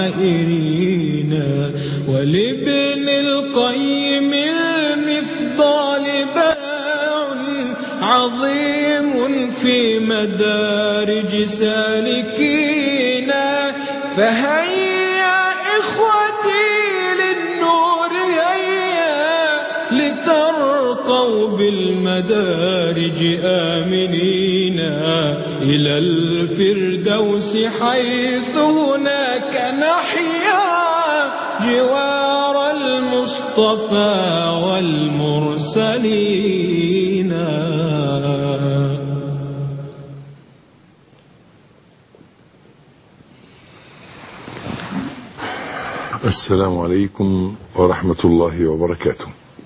الحائرين. ولابن القيم المفضال باع عظيم في مدارج سالكين. فهيا إخوتي للنور هيا لترقوا بالمدارج آمنين إلى الفردوس حيث هناك نحيا جوار المصطفى والمرسلين. السلام عليكم ورحمة الله وبركاته.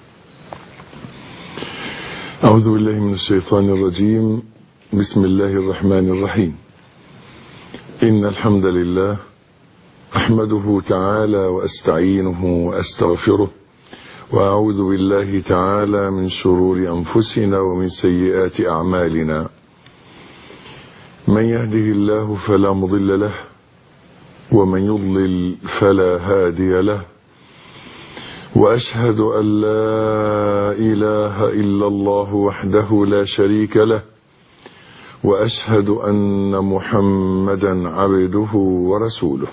أعوذ بالله من الشيطان الرجيم. بسم الله الرحمن الرحيم. إن الحمد لله أحمده تعالى وأستعينه وأستغفره، وأعوذ بالله تعالى من شرور أنفسنا ومن سيئات أعمالنا. من يهده الله فلا مضل له، ومن يضلل فلا هادي له. وأشهد أن لا إله إلا الله وحده لا شريك له، وأشهد أن محمدا عبده ورسوله.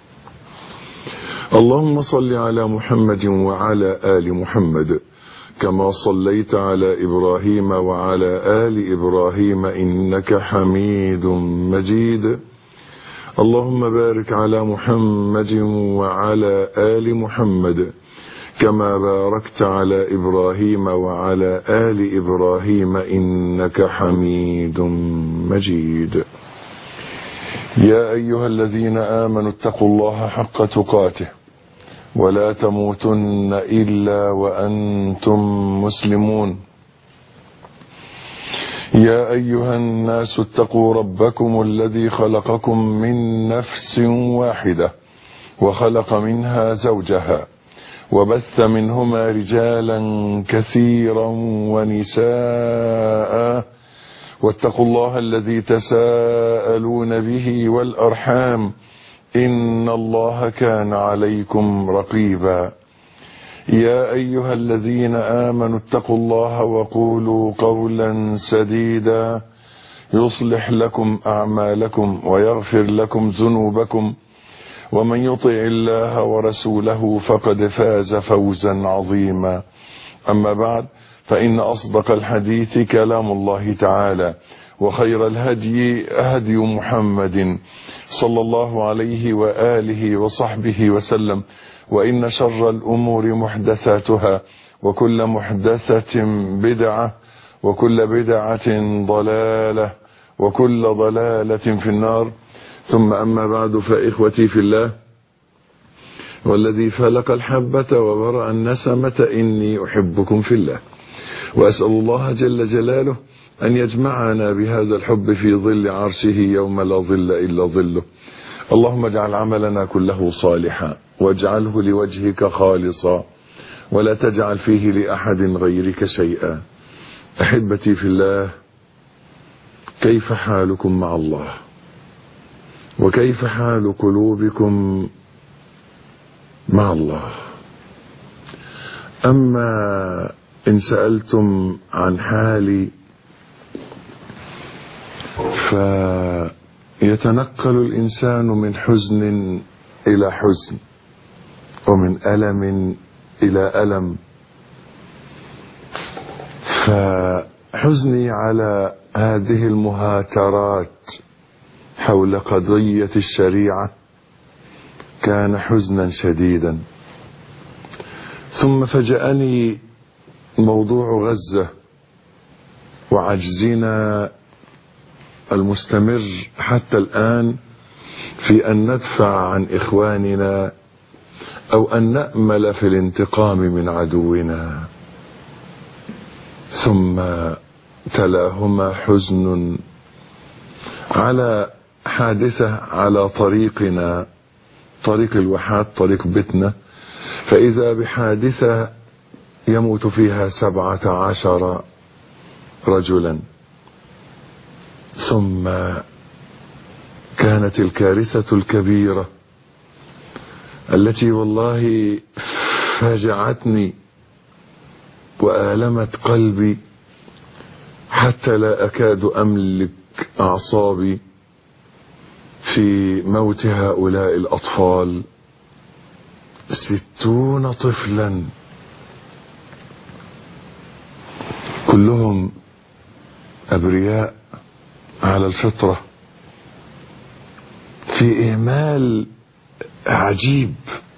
اللهم صل على محمد وعلى آل محمد كما صليت على إبراهيم وعلى آل إبراهيم إنك حميد مجيد. اللهم بارك على محمد وعلى آل محمد كما باركت على إبراهيم وعلى آل إبراهيم إنك حميد مجيد. يا أيها الذين آمنوا اتقوا الله حق تقاته ولا تموتن إلا وأنتم مسلمون. يا أيها الناس اتقوا ربكم الذي خلقكم من نفس واحدة وخلق منها زوجها وبث منهما رجالا كثيرا ونساء، واتقوا الله الذي تساءلون به والأرحام إن الله كان عليكم رقيبا. يا أيها الذين آمنوا اتقوا الله وقولوا قولا سديدا يصلح لكم أعمالكم ويغفر لكم ذنوبكم، ومن يطع الله ورسوله فقد فاز فوزا عظيما. أما بعد، فإن أصدق الحديث كلام الله تعالى، وخير الهدي هدي محمد صلى الله عليه وآله وصحبه وسلم. وإن شر الأمور محدثاتها، وكل محدثة بدعة، وكل بدعة ضلالة، وكل ضلالة في النار. ثم أما بعد، فإخوتي في الله، والذي فلق الحبة وبرأ النسمة إني أحبكم في الله، وأسأل الله جل جلاله أن يجمعنا بهذا الحب في ظل عرشه يوم لا ظل إلا ظله. اللهم اجعل عملنا كله صالحا، واجعله لوجهك خالصا، ولا تجعل فيه لأحد غيرك شيئا. أحبتي في الله، كيف حالكم مع الله؟ وكيف حال قلوبكم مع الله؟ أما إن سألتم عن حالي، فيتنقل الإنسان من حزن إلى حزن، ومن ألم إلى ألم. فحزني على هذه المهاترات حول قضية الشريعة كان حزنا شديدا. ثم فجأني موضوع غزة وعجزنا المستمر حتى الآن في أن ندفع عن إخواننا أو أن نأمل في الانتقام من عدونا. ثم تلاهما حزن على حادثة على طريقنا، طريق الواحات، طريق بيتنا، فإذا بحادثة يموت فيها 17 رجلا. ثم كانت الكارثة الكبيرة التي والله فاجعتني وآلمت قلبي حتى لا أكاد أملك أعصابي في موت هؤلاء الأطفال. 60 طفلا كلهم أبرياء على الفطرة، في إهمال عجيب.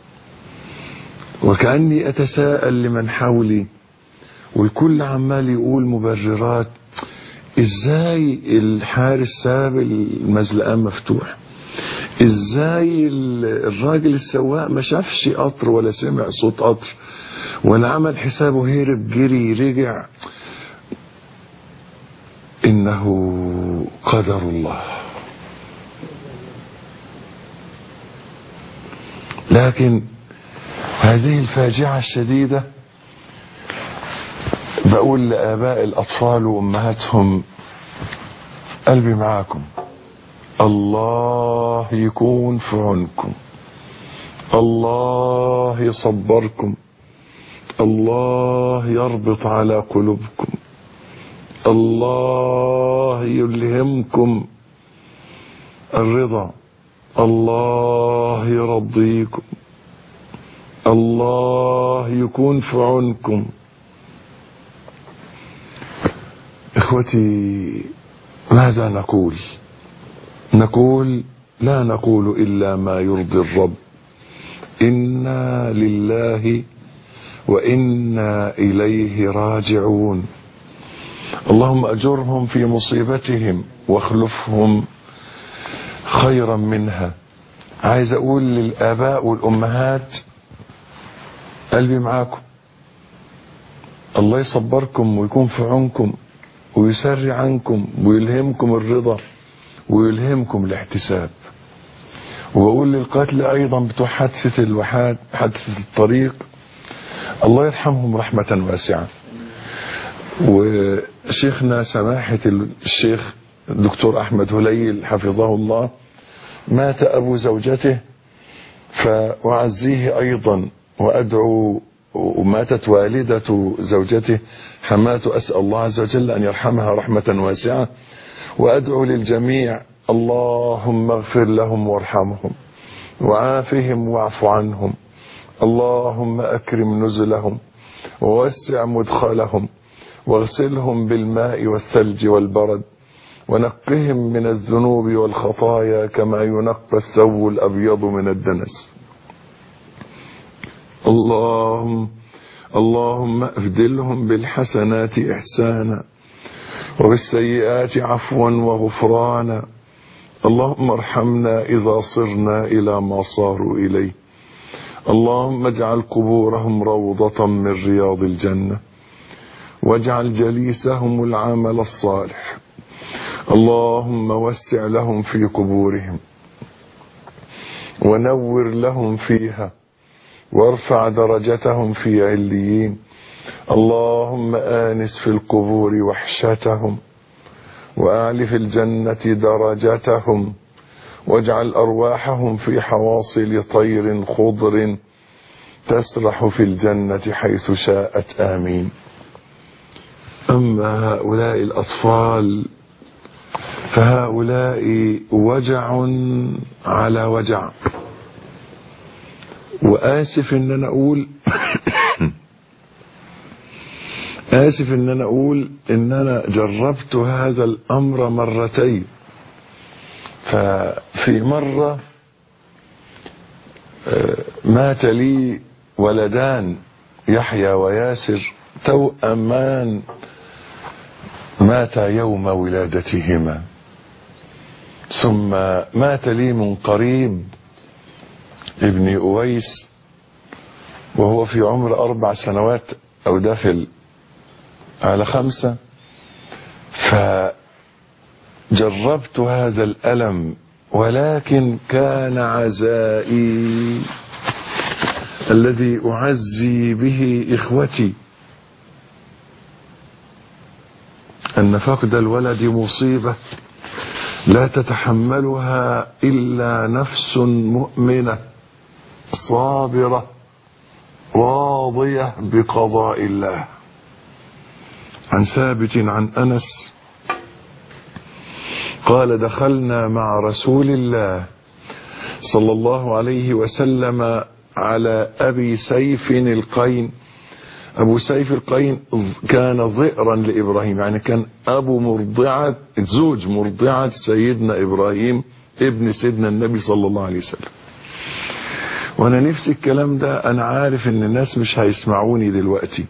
وكأني أتساءل لمن حولي والكل عمال يقول مبررات، ازاي الحارس ساب المزلقان مفتوح؟ ازاي الراجل السواق ما شافش قطر ولا سمع صوت قطر ولا عمل حسابه هرب جري رجع؟ انه قدر الله. لكن هذه الفاجعة الشديدة بقول لآباء الأطفال وأمهاتهم قلبي معاكم، الله يكون في عونكم، الله يصبركم، الله يربط على قلوبكم، الله يلهمكم الرضا، الله يرضيكم، الله يكون في عونكم. إخوتي، ماذا نقول؟ نقول لا نقول إلا ما يرضي الرب. إنا لله وإنا إليه راجعون. اللهم أجرهم في مصيبتهم واخلفهم خيرا منها. عايز أقول للآباء والأمهات قلبي معاكم، الله يصبركم ويكون في عونكم ويسرع عنكم ويلهمكم الرضا ويلهمكم الاحتساب. وأقول للقاتل أيضا بتوع حادثة الوحاد، حادثة الطريق، الله يرحمهم رحمة واسعة. وشيخنا سماحة الشيخ الدكتور أحمد هليل حفظه الله مات أبو زوجته، فأعزيه أيضا وأدعو. وماتت والدة زوجته حماته، أسأل الله عز وجل أن يرحمها رحمة واسعة. وأدعو للجميع، اللهم اغفر لهم وارحمهم وعافهم واعف عنهم، اللهم أكرم نزلهم ووسع مدخلهم واغسلهم بالماء والثلج والبرد ونقهم من الذنوب والخطايا كما ينقى الثوب الأبيض من الدنس. اللهم ابدلهم بالحسنات إحسانا وبالسيئات عفوا وغفرانا. اللهم ارحمنا إذا صرنا إلى ما صاروا إليه. اللهم اجعل قبورهم روضة من رياض الجنة واجعل جليسهم العمل الصالح. اللهم وسع لهم في قبورهم ونور لهم فيها وارفع درجتهم في عليين. اللهم آنس في القبور وحشتهم وأعل في الجنة درجتهم واجعل أرواحهم في حواصل طير خضر تسرح في الجنة حيث شاءت. آمين. أما هؤلاء الأطفال فهؤلاء وجع على وجع. وآسف إن أنا أقول آسف إن أنا أقول إن أنا جربت هذا الأمر مرتين. ففي مرة مات لي ولدان يحيى وياسر توأمان، ماتا يوم ولادتهما. ثم مات لي من قريب ابن أويس وهو في عمر 4 سنوات أو داخل على 5. فجربت هذا الألم، ولكن كان عزائي الذي أعزي به إخوتي أن فقد الولد مصيبة لا تتحملها إلا نفس مؤمنة صابرة راضية بقضاء الله. عن ثابت عن أنس قال دخلنا مع رسول الله صلى الله عليه وسلم على أبي سيف القين. أبو سيف القين كان ضئرا لإبراهيم، يعني كان أبو مرضعة، زوج مرضعة سيدنا إبراهيم ابن سيدنا النبي صلى الله عليه وسلم. وأنا نفسي الكلام ده، أنا عارف إن الناس مش هيسمعوني دلوقتي،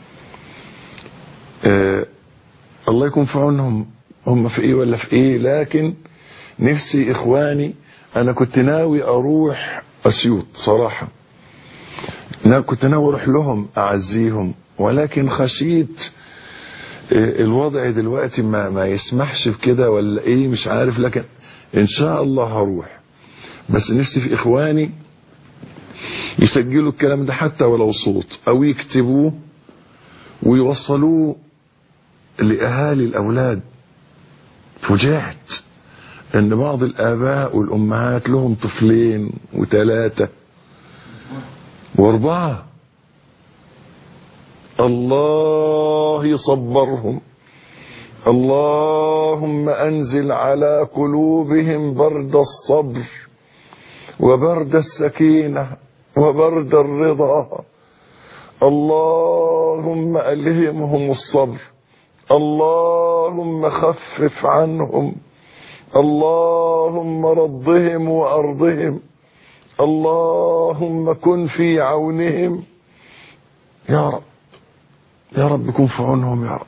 الله يكون في عونهم، هم في إيه ولا في إيه، لكن نفسي إخواني، أنا كنت ناوي أروح أسيوط صراحة، كنت ناوي أروح لهم أعزيهم، ولكن خشيت الوضع دلوقتي ما يسمحش بكده ولا إيه مش عارف، لكن إن شاء الله هروح. بس نفسي في إخواني يسجلوا الكلام ده حتى ولو صوت، أو يكتبوه ويوصلوه لأهالي الأولاد. فوجئت ان بعض الآباء والأمهات لهم طفلين وثلاثة واربعة، الله يصبرهم، اللهم أنزل على قلوبهم برد الصبر وبرد السكينة وبرد الرضا، اللهم ألهمهم الصبر، اللهم خفف عنهم، اللهم رضهم وأرضهم، اللهم كن في عونهم يا رب، يا رب كن في عونهم يا رب،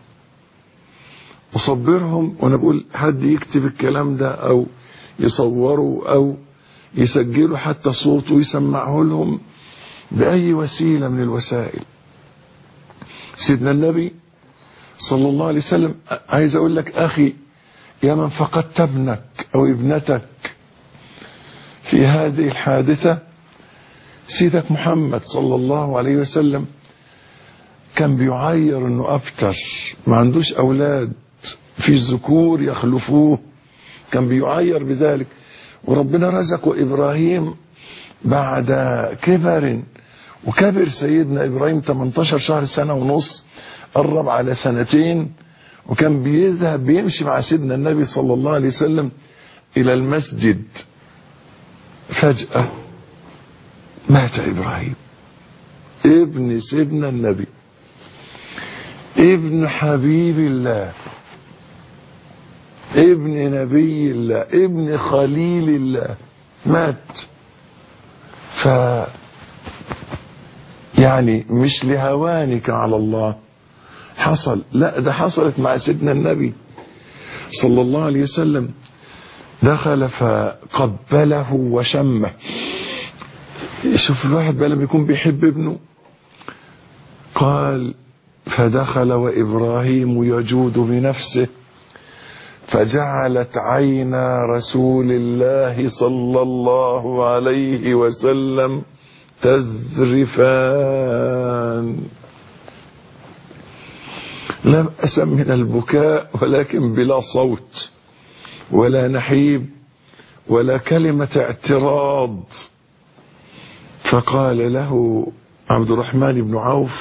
وصبرهم. وانا بقول حد يكتب الكلام ده او يصوروا او يسجلوا حتى صوت ويسمعه لهم بأي وسيلة من الوسائل. سيدنا النبي صلى الله عليه وسلم، عايز اقول لك اخي يا من فقدت ابنك او ابنتك في هذه الحادثة، سيدك محمد صلى الله عليه وسلم كان بيعير انه ابتر، ما عندوش اولاد، في الذكور يخلفوه، كان بيعير بذلك. وربنا رزقه ابراهيم بعد كبر، وكبر سيدنا ابراهيم 18 شهر، سنة ونص، قرب على سنتين، وكان بيذهب بيمشي مع سيدنا النبي صلى الله عليه وسلم الى المسجد. فجأة مات ابراهيم ابن سيدنا النبي، ابن حبيب الله، ابن نبي الله، ابن خليل الله، مات. يعني مش لهوانك على الله حصل، لا ده حصلت مع سيدنا النبي صلى الله عليه وسلم. دخل فقبله وشمه. شوف الواحد بقى لما يكون بيحب ابنه، قال فدخل وإبراهيم يجود بنفسه، فجعلت عينا رسول الله صلى الله عليه وسلم تذرفان، لم أسم من البكاء، ولكن بلا صوت ولا نحيب ولا كلمة اعتراض. فقال له عبد الرحمن بن عوف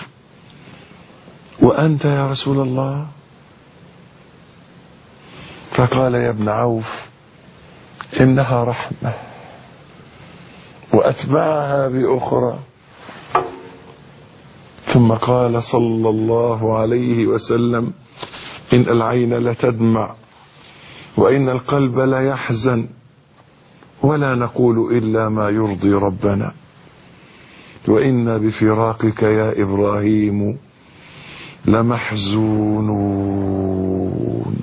وأنت يا رسول الله؟ فقال يا ابن عوف إنها رحمة، وأتبعها بأخرى. ثم قال صلى الله عليه وسلم إن العين لتدمع وإن القلب لا يحزن، ولا نقول إلا ما يرضي ربنا، وإنا بفراقك يا إبراهيم لمحزونون.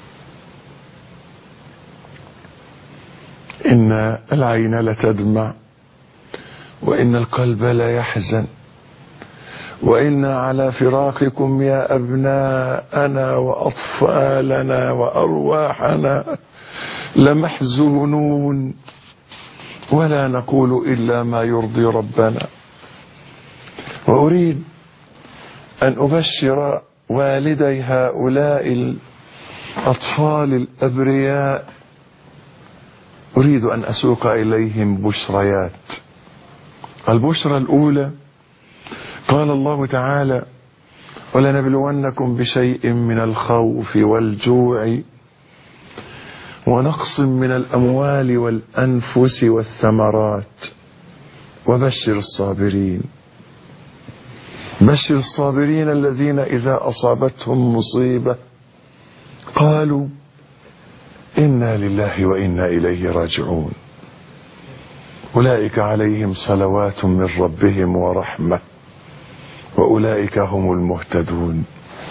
إن العين لتدمع وإن القلب لا يحزن، وإنا على فراقكم يا أبناءنا وأطفالنا وأرواحنا لمحزونون، ولا نقول إلا ما يرضي ربنا. وأريد أن أبشر والدي هؤلاء الأطفال الأبرياء، أريد أن أسوق إليهم بشريات. البشرى الأولى قال الله تعالى: ولنبلونكم بشيء من الخوف والجوع ونقص من الأموال والأنفس والثمرات وبشر الصابرين. بشر الصابرين الذين إذا أصابتهم مصيبة قالوا إنا لله وإنا إليه راجعون أولئك عليهم صلوات من ربهم ورحمة وأولئك هم المهتدون.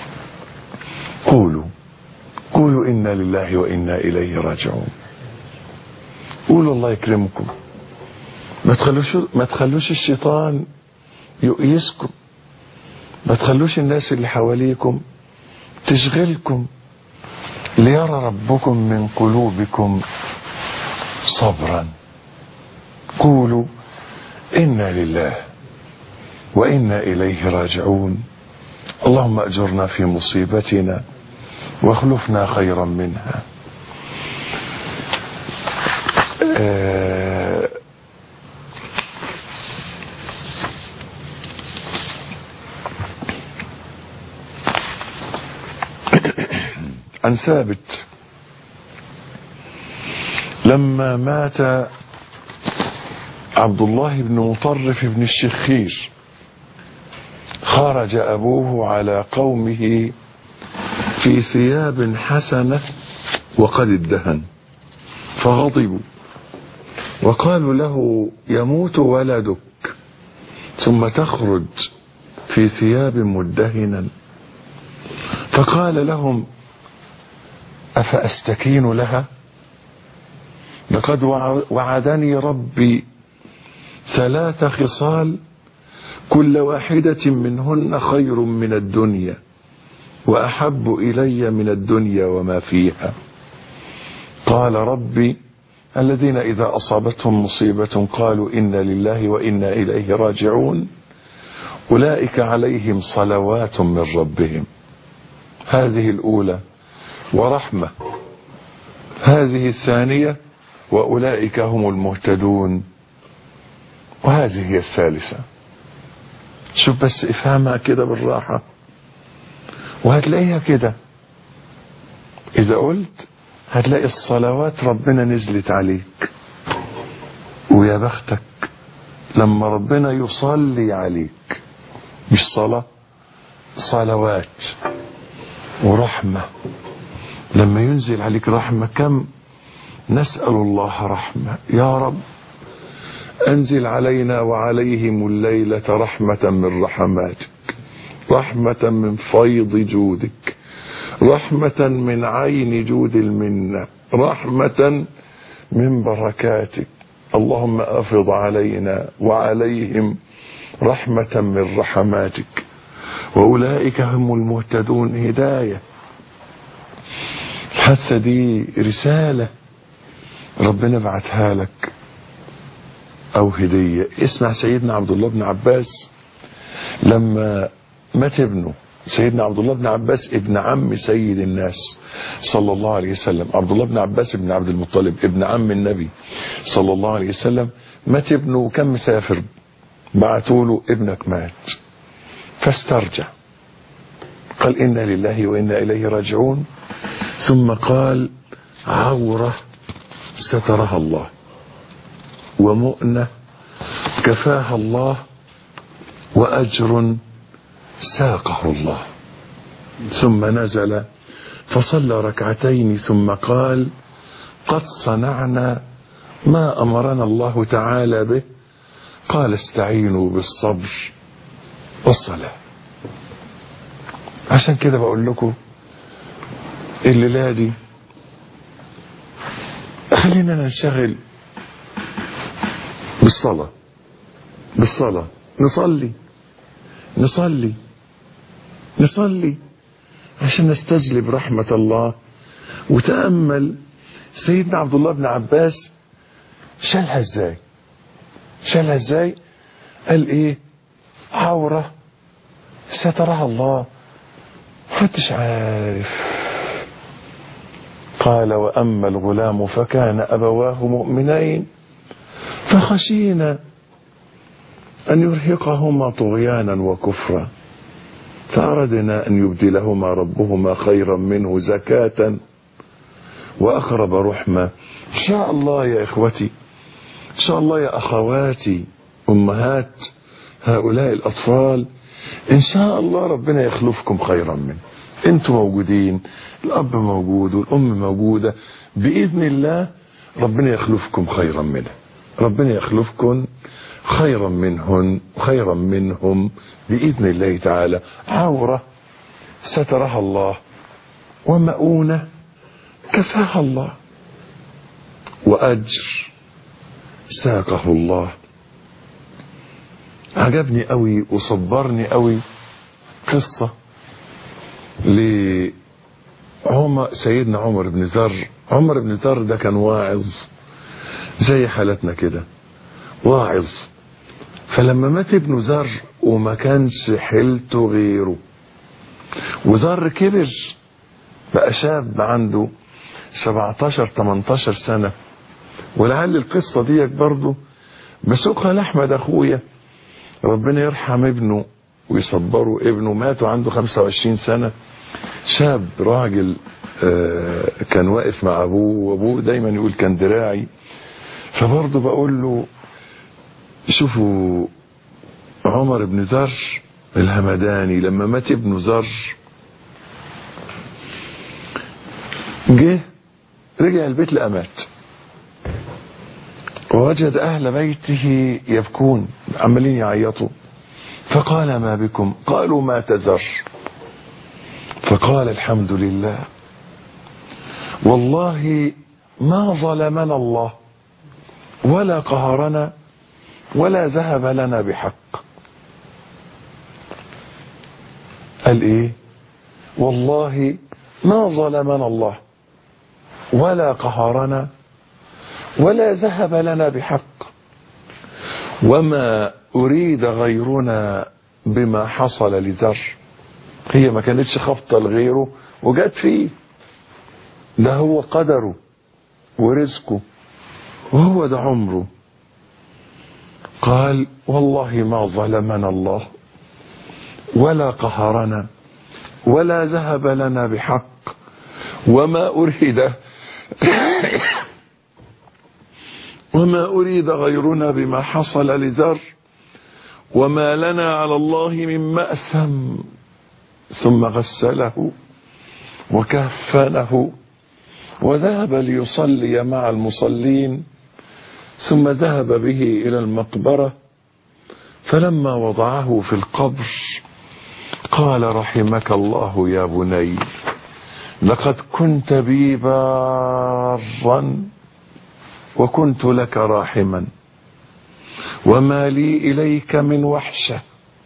قولوا إنا لله وإنا إليه راجعون. قولوا الله يكرمكم. ما تخلوش الشيطان يؤيسكم، ما تخلوش الناس اللي حواليكم تشغلكم، ليرى ربكم من قلوبكم صبرا. قولوا إنا لله وإنا إليه راجعون اللهم أجرنا في مصيبتنا واخلفنا خيرا منها. عن ثابت لما مات عبد الله بن مطرف بن الشخير خرج أبوه على قومه في ثياب حسنة وقد ادهن، فغضبوا وقالوا له: يموت ولدك ثم تخرج في ثياب مدهنا. فقال لهم: أفأستكين لها؟ لقد وعدني ربي 3 خصال كل واحدة منهن خير من الدنيا وأحب إلي من الدنيا وما فيها. قال ربي: الذين إذا أصابتهم مصيبة قالوا إنا لله وإنا إليه راجعون أولئك عليهم صلوات من ربهم. هذه الأولى ورحمة. هذه الثانية وأولئك هم المهتدون. وهذه هي الثالثة. شوف بس افهمها كده بالراحة وهتلاقيها كده. إذا قلت هتلاقي الصلوات ربنا نزلت عليك، ويا بختك لما ربنا يصلي عليك، مش صلاة، صلوات ورحمة. لما ينزل عليك رحمة كم نسأل الله رحمة. يا رب أنزل علينا وعليهم الليلة رحمة من رحماتك، رحمة من فيض جودك، رحمة من عين جود المنة، رحمة من بركاتك. اللهم أفض علينا وعليهم رحمة من رحماتك وأولئك هم المهتدون. هداية. الحادثة دي رسالة ربنا بعتها لك أو هدية. اسمع سيدنا عبد الله بن عباس لما مات ابنه. سيدنا عبد الله بن عباس ابن عم سيد الناس صلى الله عليه وسلم. عبد الله بن عباس بن عبد المطلب ابن عم النبي صلى الله عليه وسلم. مات ابنه وكان مسافر، بعتوا له: ابنك مات. فاسترجع، قال: إنا لله وإنا إليه راجعون. ثم قال: عورة سترها الله ومؤنة كفاها الله وأجر ساقه الله. ثم نزل فصلى ركعتين ثم قال: قد صنعنا ما أمرنا الله تعالى به. قال: استعينوا بالصبر والصلاة. عشان كده بقول لكم الليلة دي خلينا ننشغل بالصلاة. نصلي عشان نستجلب رحمة الله. وتأمل سيدنا عبد الله بن عباس شالها ازاي. قال ايه؟ عورة سترها الله، محدش عارف. قال: وأما الغلام فكان أبواه مؤمنين فخشينا أن يرهقهما طغيانا وكفرا، فأردنا أن يبدلهما ربهما خيرا منه زكاة وأقرب رحمة. إن شاء الله يا إخوتي، إن شاء الله يا أخواتي أمهات هؤلاء الأطفال، إن شاء الله ربنا يخلفكم خيرا منه. أنتم موجودين، الأب موجود والأم موجودة، بإذن الله ربنا يخلفكم خيرا منه، ربنا يخلفكم خيرا منهن خيرا منهم بإذن الله تعالى. عورة سترها الله، ومؤونة كفاها الله، وأجر ساقه الله. عجبني قوي وصبرني قوي قصة سيدنا عمر بن ذر. عمر بن ذر ده كان واعظ زي حالتنا كده، واعظ. فلما مات ابن ذر وما كانش حيلته غيره، وذر كبر بقى شاب عنده 17-18 سنة. ولعل القصة دي برضو بسوقها لأحمد أخويا، ربنا يرحم ابنه ويصبره. ابنه مات وعنده 25 سنة، شاب راجل كان واقف مع أبوه، وأبوه دايما يقول كان دراعي. فبرضه بقول له شوفوا عمر بن ذر الهمداني لما مات ابن ذر جه رجع البيت لقى مات، ووجد أهل بيته يبكون عمالين يعيطوا. فقال ما بكم؟ قالوا مات ذر. فقال الحمد لله، والله ما ظلمنا الله ولا قهرنا ولا ذهب لنا بحق. قال ايه؟ والله ما ظلمنا الله ولا قهرنا ولا ذهب لنا بحق، وما أريد غيرنا بما حصل لذر. هي ما كانتش خبطة لغيره وجات فيه، ده هو قدره ورزقه وهو ده عمره. قال والله ما ظلمنا الله ولا قهرنا ولا ذهب لنا بحق، وما أريد غيرنا بما حصل لذر، وما لنا على الله من مأسم. ثم غسله وكفنه وذهب ليصلي مع المصلين، ثم ذهب به إلى المقبرة. فلما وضعه في القبر قال رحمك الله يا بني، لقد كنت بي بارا وكنت لك راحما، وما لي إليك من وحشة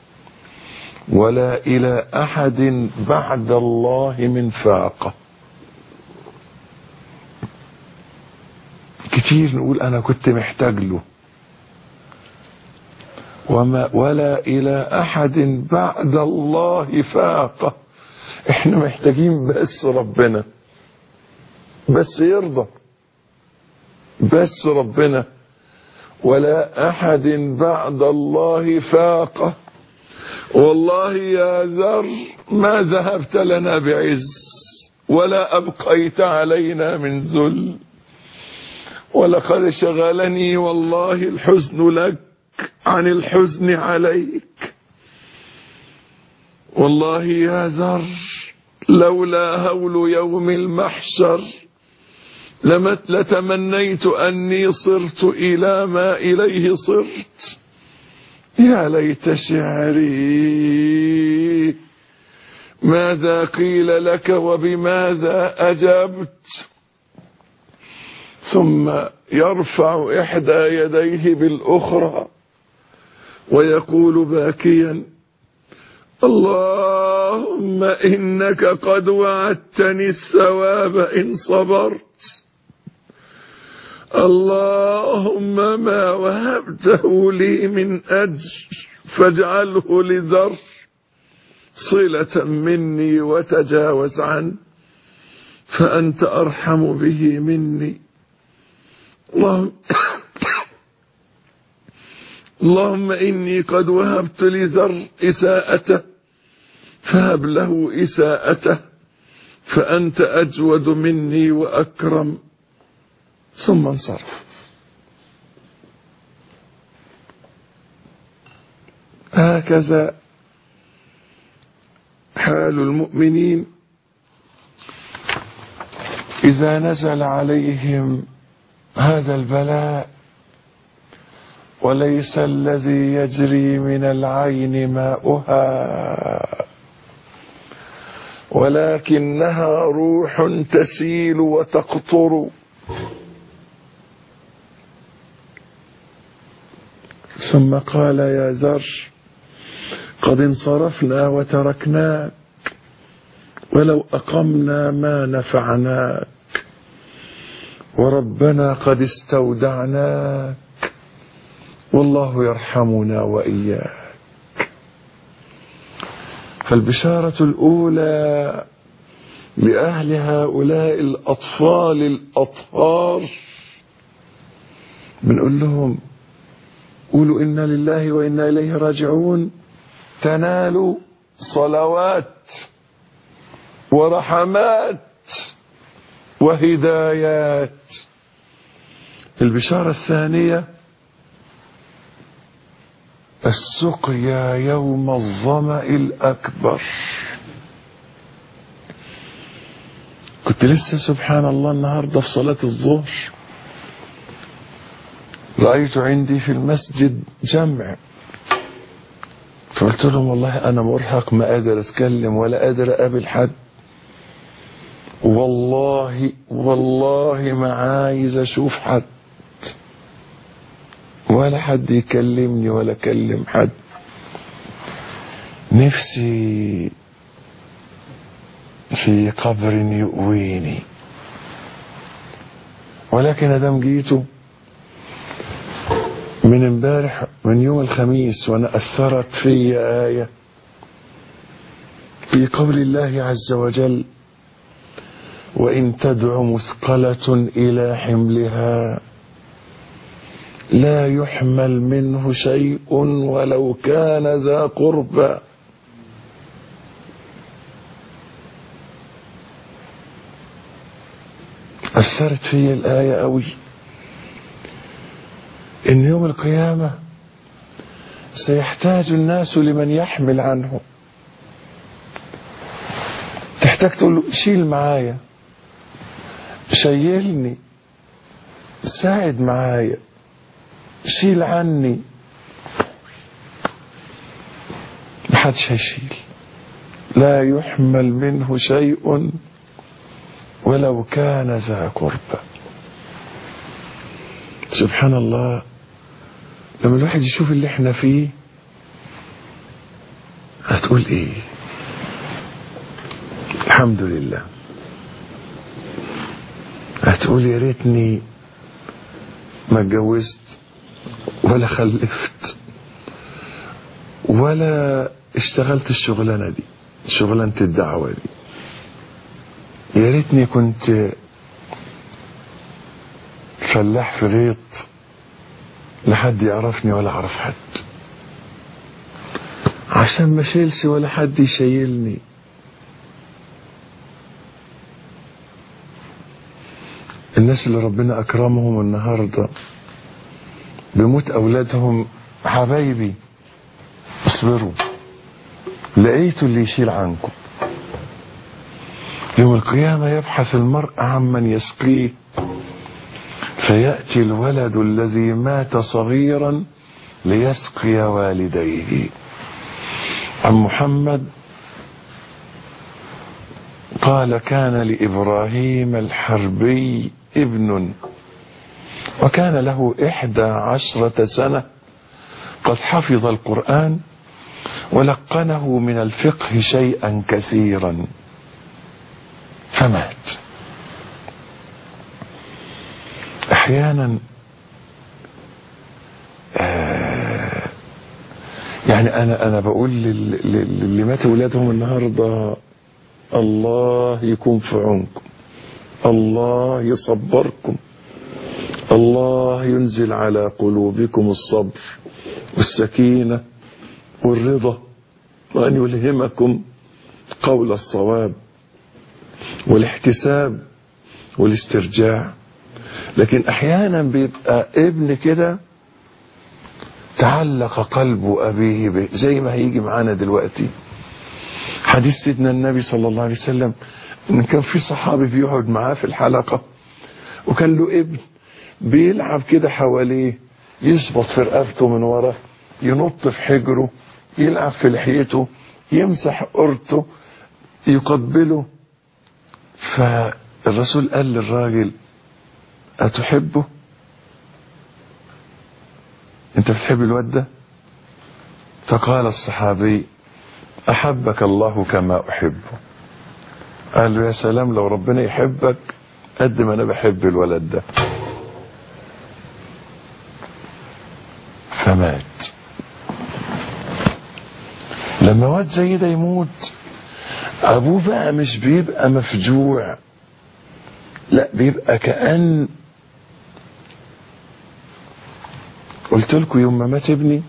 ولا إلى أحد بعد الله من فاقة. كتير نقول أنا كنت محتاج له، ولا إلى أحد بعد الله فاقة. احنا محتاجين بس ربنا، بس يرضى، بس ربنا. ولا أحد بعد الله فاقة. والله يا ذر ما ذهبت لنا بعز ولا أبقيت علينا من ذل، ولقد شغلني والله الحزن لك عن الحزن عليك. والله يا ذر لولا هول يوم المحشر لتمنيت أني صرت إلى ما إليه صرت. يا ليت شعري ماذا قيل لك وبماذا أجبت. ثم يرفع إحدى يديه بالأخرى ويقول باكيا: اللهم إنك قد وعدتني الثواب إن صبرت. اللهم ما وهبته لي من أجر فاجعله لذر صلة مني وتجاوز عنه، فأنت أرحم به اللهم إني قد وهبت لذر إساءته فهب له إساءته فأنت أجود مني وأكرم. ثم انصرف. هكذا حال المؤمنين إذا نزل عليهم هذا البلاء، وليس الذي يجري من العين ماؤها ولكنها روح تسيل وتقطر. ثم قال يا ذر قد انصرفنا وتركناك ولو أقمنا ما نفعناك وربنا قد استودعناك والله يرحمنا وإياك. فالبشارة الأولى لأهل هؤلاء الأطفال الأطهار بنقول لهم قولوا إنا لله وإنا إليه راجعون، تنالوا صلوات ورحمات وهدايات. البشارة الثانية السقيا يوم الظمأ الأكبر. كنت لسه سبحان الله النهاردة في صلاة الظهر رأيت عندي في المسجد جمع، فقلت لهم والله أنا مرهق ما قادر أتكلم ولا قادر أقابل حد، والله ما عايز أشوف حد ولا حد يكلمني ولا أكلم حد. نفسي في قبر يؤويني، ولكن ادام جيته من امبارح من يوم الخميس وانا اثرت في آية في قول الله عز وجل وإن تدع مثقلة إلى حملها لا يحمل منه شيء ولو كان ذا قربى. أثرت في الآية قوي، إن يوم القيامة سيحتاج الناس لمن يحمل عنه. تحتاج تقول له شيل معايا، شيلني، ساعد معايا، شيل عني. محدش هيشيل، لا يحمل منه شيء ولو كان ذا قربى. سبحان الله، لما الواحد يشوف اللي احنا فيه هتقول ايه؟ الحمد لله. هتقول يا ريتني ما اتجوزت ولا خلفت ولا اشتغلت الشغلانة دي، شغلانة الدعوة دي. يا ريتني كنت فلاح في غيط لا حد يعرفني ولا اعرف حد، عشان ما شيلش ولا حد يشيلني. الناس اللي ربنا اكرمهم النهارده بموت اولادهم، حبايبي اصبروا، لقيتوا اللي يشيل عنكم. يوم القيامة يبحث المرء عمن يسقيه، فيأتي الولد الذي مات صغيرا ليسقي والديه. عن محمد قال كان لإبراهيم الحربي ابن وكان له 11 سنة قد حفظ القرآن ولقنه من الفقه شيئا كثيرا فمات. احيانا يعني انا بقول اللي مات اولادهم النهارده الله يكون في عونكم، الله يصبركم، الله ينزل على قلوبكم الصبر والسكينة والرضا، وأن يلهمكم قول الصواب والاحتساب والاسترجاع. لكن أحيانا بيبقى ابن كده تعلق قلب أبيه به، زي ما هيجي معانا دلوقتي حديث سيدنا النبي صلى الله عليه وسلم، إن كان في صحابي بيقعد معاه في الحلقة وكان له ابن بيلعب كده حواليه، يشبط في رقبته من ورا، ينط في حجره، يلعب في لحيته، يمسح قرته، يقبله. فالرسول قال للراجل: أتحبه؟ أنت بتحب الواد ده؟ فقال الصحابي: أحبك الله كما أحبه. قال له: يا سلام، لو ربنا يحبك قد ما أنا بحب الولد ده. فمات. لما واد زي ده يموت، أبوه بقى مش بيبقى مفجوع، لا، بيبقى كأن قلت لكم يوم ما مات ابني،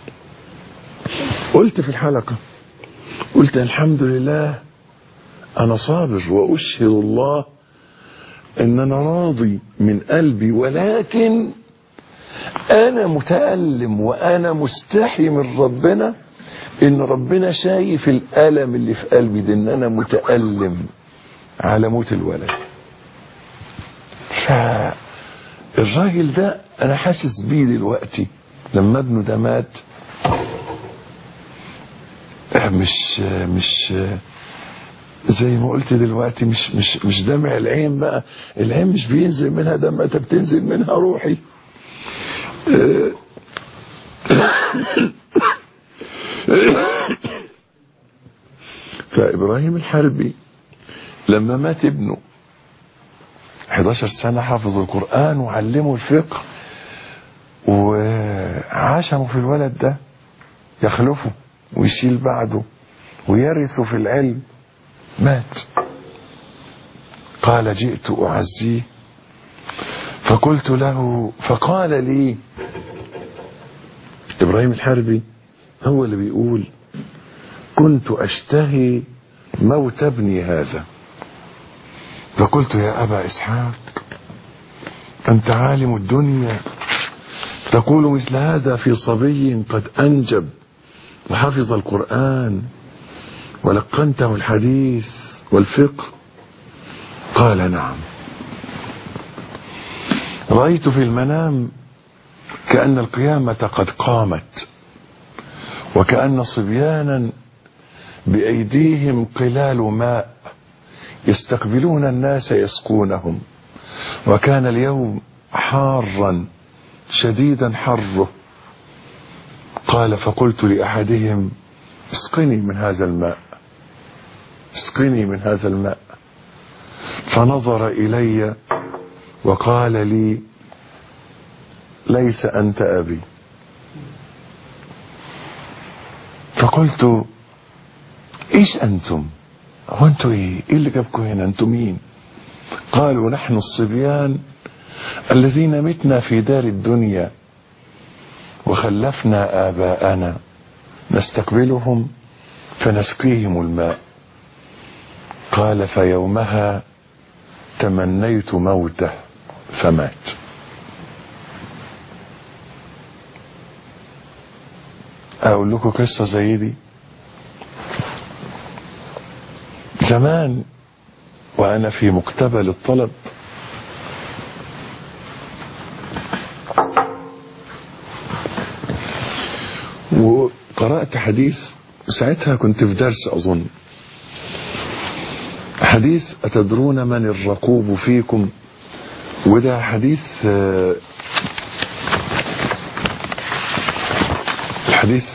قلت في الحلقة، قلت الحمد لله أنا صابر وأشهد الله إن أنا راضي من قلبي، ولكن أنا متألم وأنا مستحي من ربنا إن ربنا شايف الألم اللي في قلبي ده، إن أنا متألم على موت الولد. فالراجل ده أنا حاسس بيه دلوقتي لما ابنه ده مات. مش زي ما قلت دلوقتي، مش دمع العين بقى، العين مش بينزل منها دم، انت بتنزل منها روحي. فإبراهيم الحربي لما مات ابنه 11 سنة حافظ القرآن وعلمه الفقه وعاشمه في الولد ده، يخلفه ويشيل بعده ويرثه في العلم، مات. قال: جئت أعزيه فقلت له، فقال لي، إبراهيم الحربي هو اللي بيقول: كنت أشتهي موت ابني هذا، فقلت: يا أبا إسحاق، أنت عالم الدنيا تقول مثل هذا في صبي قد أنجب وحفظ القرآن ولقنته الحديث والفقه؟ قال: نعم. رأيت في المنام كأن القيامة قد قامت، وكأن صبيانا بأيديهم قلال ماء يستقبلون الناس يسقونهم، وكان اليوم حارا شديدا حره. قال: فقلت لأحدهم: اسقني من هذا الماء، اسقني من هذا الماء. فنظر إلي وقال لي: ليس أنت أبي. فقلت: إيش أنتم؟ هو أنتوا إيه اللي جابكم هنا؟ أنتم مين؟ قالوا: نحن الصبيان الذين متنا في دار الدنيا وخلفنا آباءنا نستقبلهم فنسقيهم الماء. قال: فيومها تمنيت موته فمات. أقول لكم قصة زي دي. زمان وأنا في مقتبل الطلب وقرأت حديث، ساعتها كنت في درس أظن، حديث: أتدرون من الرقوب فيكم؟ وده حديث حديث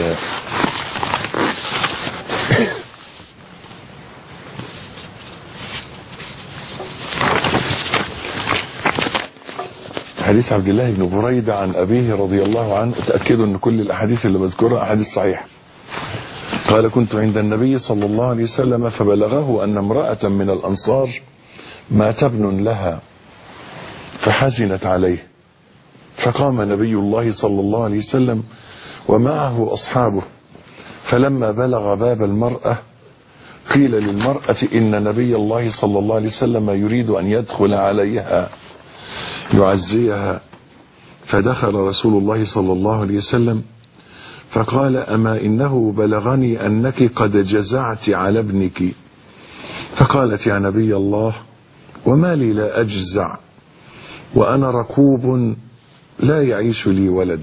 حديث عبد الله بن بريدة عن أبيه رضي الله عنه. تأكدوا أن كل الأحاديث اللي بذكرها أحاديث صحيحة. قال: كنت عند النبي صلى الله عليه وسلم فبلغه أن امرأة من الأنصار مات ابن لها، فحزنت عليه، فقام نبي الله صلى الله عليه وسلم ومعه أصحابه، فلما بلغ باب المرأة قيل للمرأة إن نبي الله صلى الله عليه وسلم يريد أن يدخل عليها يعزيها. فدخل رسول الله صلى الله عليه وسلم فقال: أما إنه بلغني أنك قد جزعت على ابنك. فقالت: يا نبي الله، وما لي لا أجزع وأنا ركوب لا يعيش لي ولد.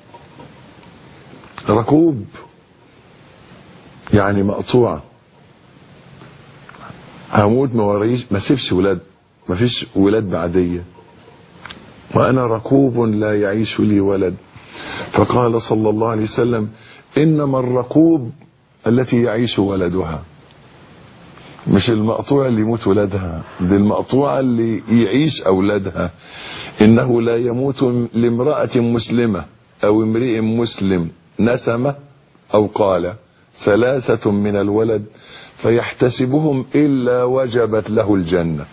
ركوب يعني مقطوعة، هموت ما سيبش ولاد، ما فيش ولاد بعدية، وأنا ركوب لا يعيش لي ولد. فقال صلى الله عليه وسلم: إنما الركوب التي يعيش ولدها، مش المقطوع اللي يموت ولدها، دي المقطوعة اللي يعيش أولادها. إنه لا يموت لامرأة مسلمة أو امرئ مسلم نسمة أو قال 3 من الولد فيحتسبهم إلا وجبت له الجنة.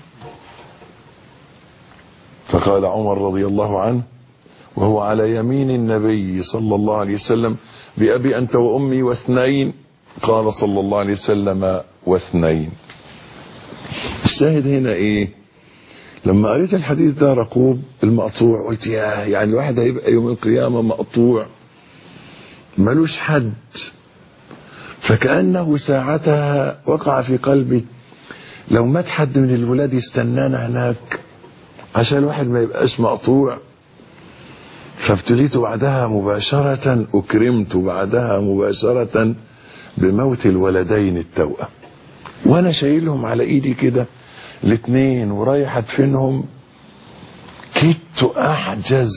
فقال عمر رضي الله عنه وهو على يمين النبي صلى الله عليه وسلم: بأبي أنت وأمي واثنين. قال صلى الله عليه وسلم: واثنين. الشاهد هنا ايه؟ لما قريت الحديث ده ركوب المقطوع قلت يعني الواحد هيبقى يوم القيامة مقطوع ملوش حد. فكأنه ساعتها وقع في قلبي لو مات حد من الولاد يستنانا هناك عشان الواحد ما يبقاش مقطوع. فابتليت بعدها مباشرة، أكرمت بعدها مباشرة بموت الولدين التوأم، وانا شايلهم على ايدي كده الاثنين ورايح ادفنهم. كدت احجز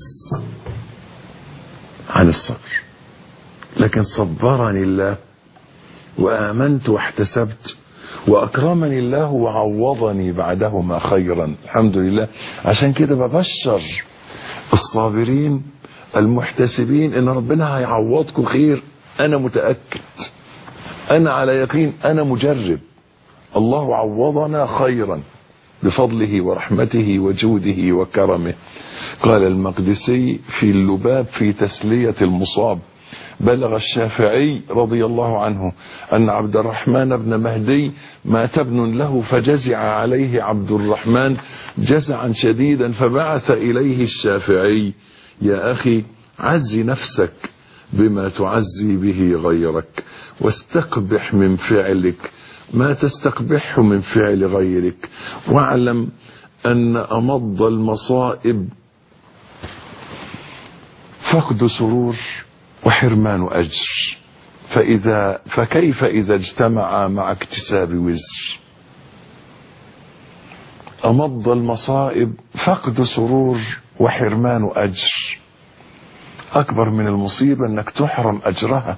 عن الصبر، لكن صبرني الله وآمنت واحتسبت وأكرمني الله وعوضني بعدهما خيرا، الحمد لله. عشان كده ببشر الصابرين المحتسبين إن ربنا هيعوضكم خير. أنا متأكد، أنا على يقين، أنا مجرب. الله عوضنا خيرا بفضله ورحمته وجوده وكرمه. قال المقدسي في اللباب في تسلية المصاب: بلغ الشافعي رضي الله عنه أن عبد الرحمن بن مهدي مات ابن له فجزع عليه عبد الرحمن جزعا شديدا، فبعث إليه الشافعي: يا أخي عزي نفسك بما تعزي به غيرك، واستقبح من فعلك ما تستقبحه من فعل غيرك، واعلم أن أمض المصائب فقد سرور وحرمان أجر، فكيف إذا اجتمع مع اكتساب وزر. أمض المصائب فقد سرور وحرمان أجر، أكبر من المصيبة أنك تحرم أجرها.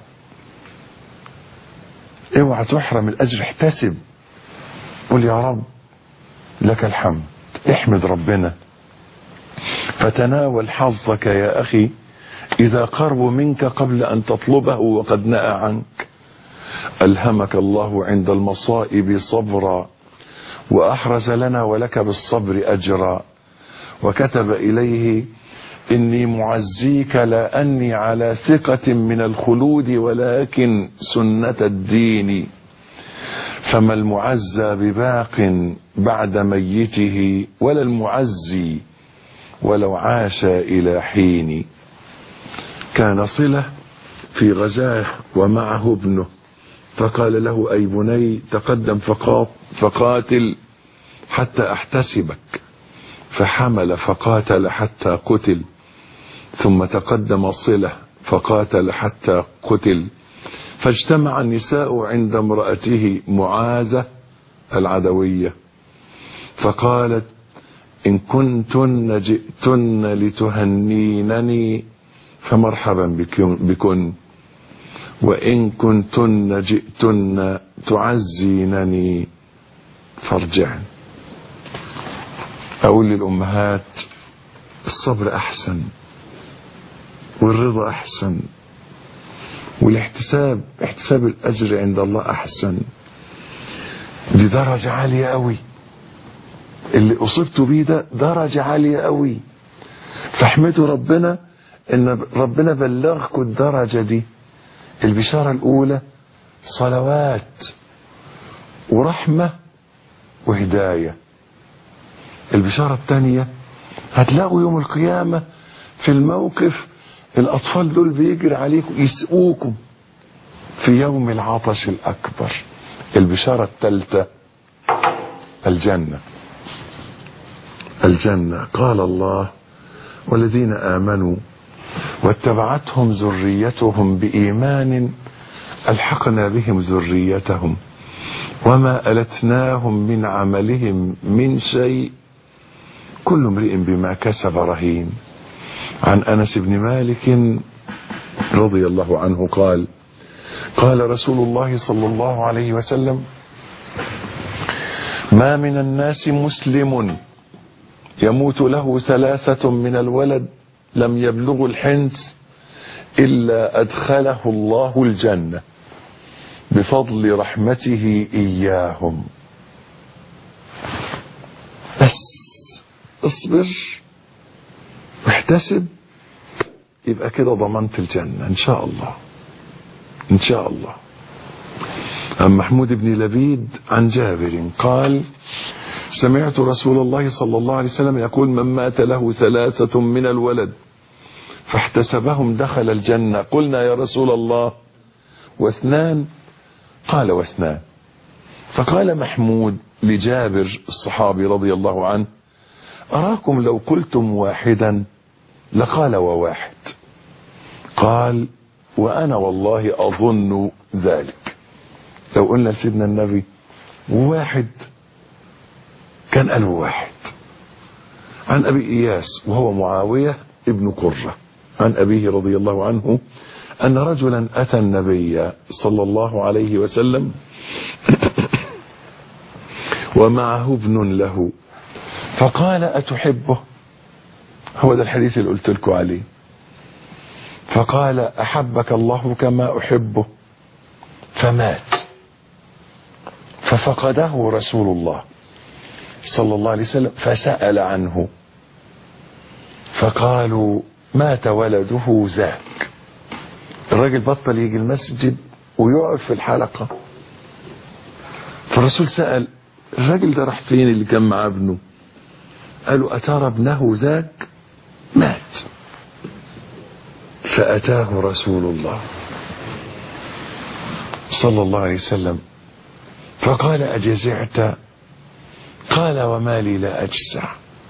اوعى تحرم الأجر، احتسب، قل يا رب لك الحمد، احمد ربنا. فتناول حظك يا أخي إذا قرب منك قبل أن تطلبه وقد نأى عنك. ألهمك الله عند المصائب صبرا، وأحرز لنا ولك بالصبر أجرا، وكتب إليه: إني معزيك لا أني على ثقة من الخلود ولكن سنة الدين، فما المعزى بباق بعد ميته ولا المعزي ولو عاش إلى حين. كان صلة في غزاه ومعه ابنه، فقال له: أي بني تقدم فقاتل حتى أحتسبك. فحمل فقاتل حتى قتل، ثم تقدم صلة فقاتل حتى قتل. فاجتمع النساء عند امرأته معاذة العدوية، فقالت: إن كنتن جئتن لتهنينني فمرحبا بكن، وإن كنتن جئتن تعزينني فارجعن. أقول للأمهات: الصبر أحسن، والرضا أحسن، والاحتساب، احتساب الأجر عند الله أحسن. دي درجة عالية قوي، اللي أصبتوا بيه ده درجة عالية قوي، فاحمدوا ربنا إن ربنا بلغكم الدرجة دي. البشارة الأولى صلوات ورحمة وهداية. البشارة الثانية هتلاقوا يوم القيامة في الموقف الأطفال دول بيجري عليكم يسقوكم في يوم العطش الأكبر. البشارة الثالثة الجنة. الجنة قال الله والذين آمنوا واتبعتهم ذريتهم بإيمان ألحقنا بهم ذريتهم وما ألتناهم من عملهم من شيء كل امرئ بما كسب رهين. عن أنس بن مالك رضي الله عنه قال قال رسول الله صلى الله عليه وسلم ما من الناس مسلم يموت له 3 من الولد لم يبلغ الحنس إلا أدخله الله الجنة بفضل رحمته إياهم. بس اصبر واحتسب، يبقى كده ضمنت الجنة إن شاء الله إن شاء الله. عن محمود بن لبيد عن جابر قال سمعت رسول الله صلى الله عليه وسلم يقول من مات له 3 من الولد فاحتسبهم دخل الجنة. قلنا يا رسول الله و2؟ قال و2. فقال محمود لجابر الصحابي رضي الله عنه أراكم لو قلتم 1 لقال و1. قال وأنا والله أظن ذلك. لو قلنا لسيدنا النبي 1 كان قال 1. عن أبي إياس وهو معاوية ابن قرة عن أبيه رضي الله عنه أن رجلا أتى النبي صلى الله عليه وسلم ومعه ابن له فقال أتحبه؟ هو ده الحديث اللي قلت لكم عليه. فقال أحبك الله كما أحبه، فمات. ففقده رسول الله صلى الله عليه وسلم فسأل عنه فقالوا مات ولده ذاك. الراجل بطل يجي المسجد ويقعد في الحلقة. فالرسول سأل الراجل ده راح فين اللي كان مع ابنه؟ قالوا أترى ابنه ذاك مات. فأتاه رسول الله صلى الله عليه وسلم فقال أجزعت؟ قال وما لي لا أجزع.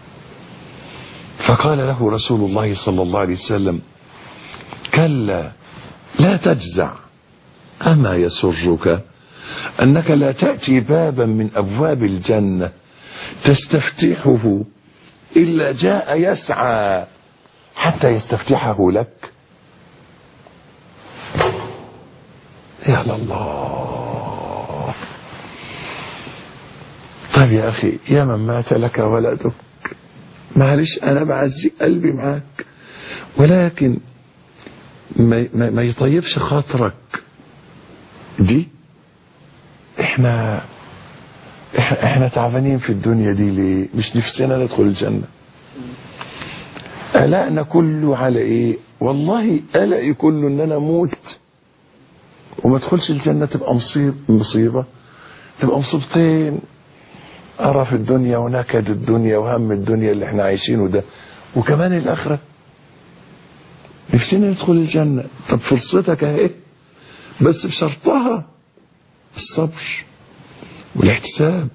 فقال له رسول الله صلى الله عليه وسلم كلا لا تجزع أما يسرك أنك لا تأتي بابا من أبواب الجنة تستفتحه إلا جاء يسعى حتى يستفتحه لك. يا الله. طيب يا أخي يا من مات لك ولدك، معلش أنا بعزي قلبي معاك، ولكن ما يطيبش خاطرك دي. احنا تعبانين في الدنيا دي ليه؟ مش نفسنا ندخل الجنة. قلقنا كله على ايه؟ والله قلقي كله ان انا اموت وما ادخلش الجنة، تبقى مصيبة، تبقى مصيبتين. قرف الدنيا ونكد الدنيا وهم الدنيا اللي احنا عايشينه ده، وكمان الاخرة. نفسنا ندخل الجنة، طب فرصتك اهي، بس بشرطها الصبر والاحتساب.